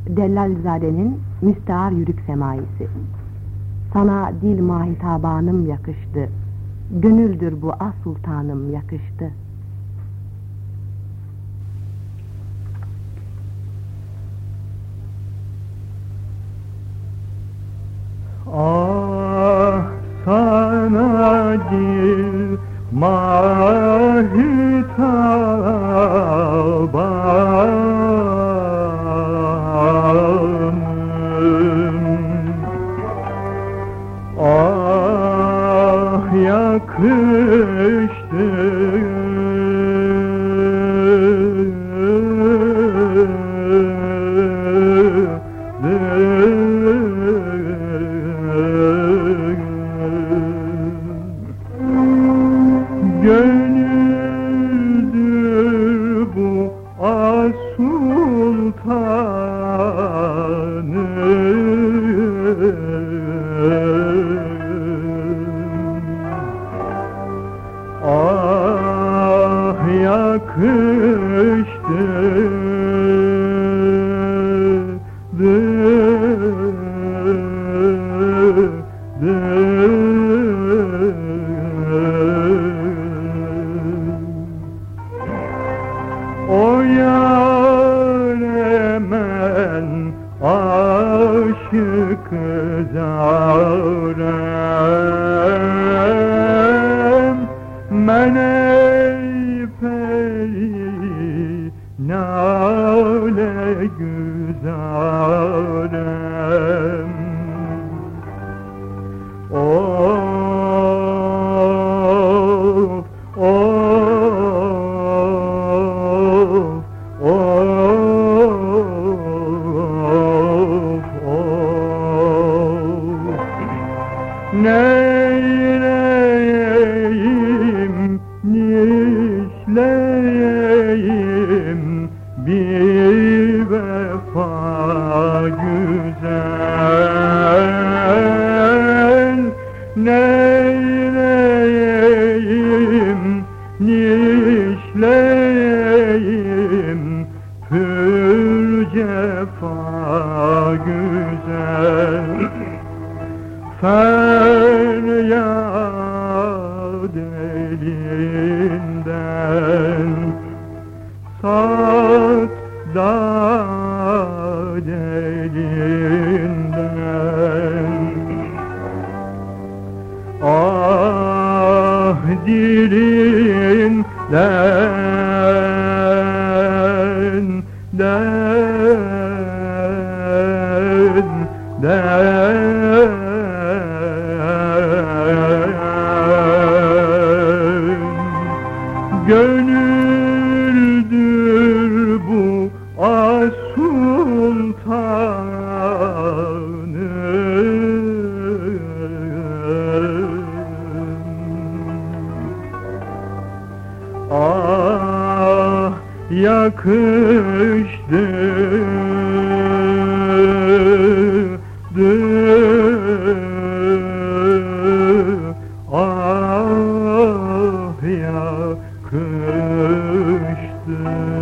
Dellalzade'nin Müstehar Yürük Semaisi. Sana dil mahitabanım yakıştı, gönüldür bu ah sultanım yakıştı. Ah sana dil mahitabanım, ah yakıştı gönüldür bu ah sultanım, ah yakıştı o yâre men aşık zarem, men ey peri nâle güzarem. Of, of, of, neyleyeyim, nişleyeyim bir vefa güzel, neyleyeyim, nişleyeyim pür cefa güzel. Feryat elinden Sadat elinden, ah dilinden gönüldür bu ah sultanım, ah yakıştı ah yakıştı.